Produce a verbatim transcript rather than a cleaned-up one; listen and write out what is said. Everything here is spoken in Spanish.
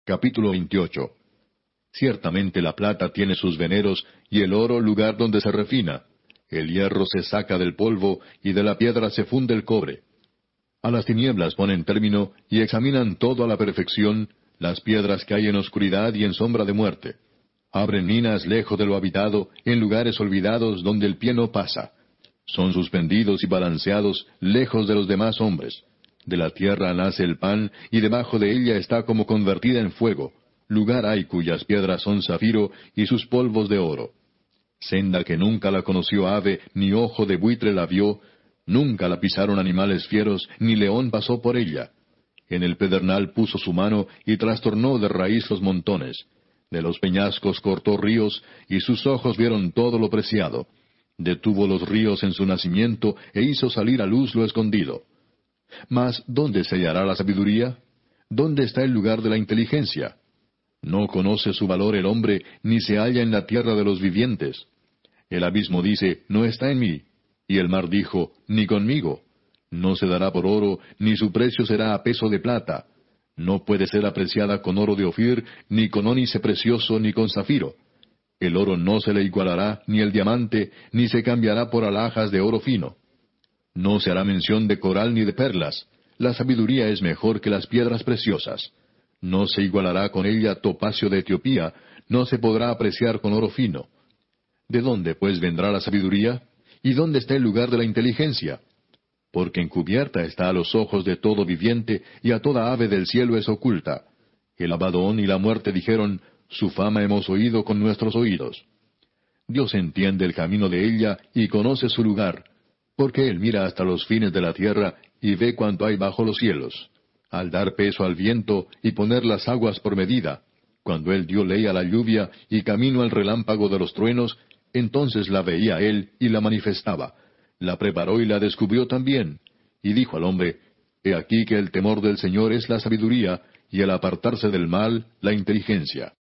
Capítulo veintiocho. Ciertamente la plata tiene sus veneros, y el oro lugar donde se refina. El hierro se saca del polvo, y de la piedra se funde el cobre. A las tinieblas ponen término, y examinan todo a la perfección, las piedras que hay en oscuridad y en sombra de muerte. Abren minas lejos de lo habitado, en lugares olvidados donde el pie no pasa. Son suspendidos y balanceados lejos de los demás hombres. De la tierra nace el pan, y debajo de ella está como convertida en fuego. Lugar hay cuyas piedras son zafiro, y sus polvos de oro. Senda que nunca la conoció ave, ni ojo de buitre la vio, nunca la pisaron animales fieros, ni león pasó por ella. En el pedernal puso su mano, y trastornó de raíz los montones. De los peñascos cortó ríos, y sus ojos vieron todo lo preciado. Detuvo los ríos en su nacimiento, e hizo salir a luz lo escondido. Mas, ¿dónde se hallará la sabiduría? ¿Dónde está el lugar de la inteligencia? No conoce su valor el hombre, ni se halla en la tierra de los vivientes. El abismo dice, no está en mí. Y el mar dijo, ni conmigo. No se dará por oro, ni su precio será a peso de plata. No puede ser apreciada con oro de Ofir, ni con ónice precioso, ni con zafiro. El oro no se le igualará, ni el diamante, ni se cambiará por alhajas de oro fino. No se hará mención de coral ni de perlas. La sabiduría es mejor que las piedras preciosas. No se igualará con ella topacio de Etiopía, no se podrá apreciar con oro fino. ¿De dónde, pues, vendrá la sabiduría? ¿Y dónde está el lugar de la inteligencia? Porque encubierta está a los ojos de todo viviente, y a toda ave del cielo es oculta. El Abadón y la muerte dijeron, su fama hemos oído con nuestros oídos. Dios entiende el camino de ella, y conoce su lugar, porque Él mira hasta los fines de la tierra, y ve cuanto hay bajo los cielos. Al dar peso al viento, y poner las aguas por medida, cuando Él dio ley a la lluvia, y camino al relámpago de los truenos, entonces la veía Él, y la manifestaba. La preparó y la descubrió también. Y dijo al hombre, He aquí que el temor del Señor es la sabiduría, y el apartarse del mal, la inteligencia.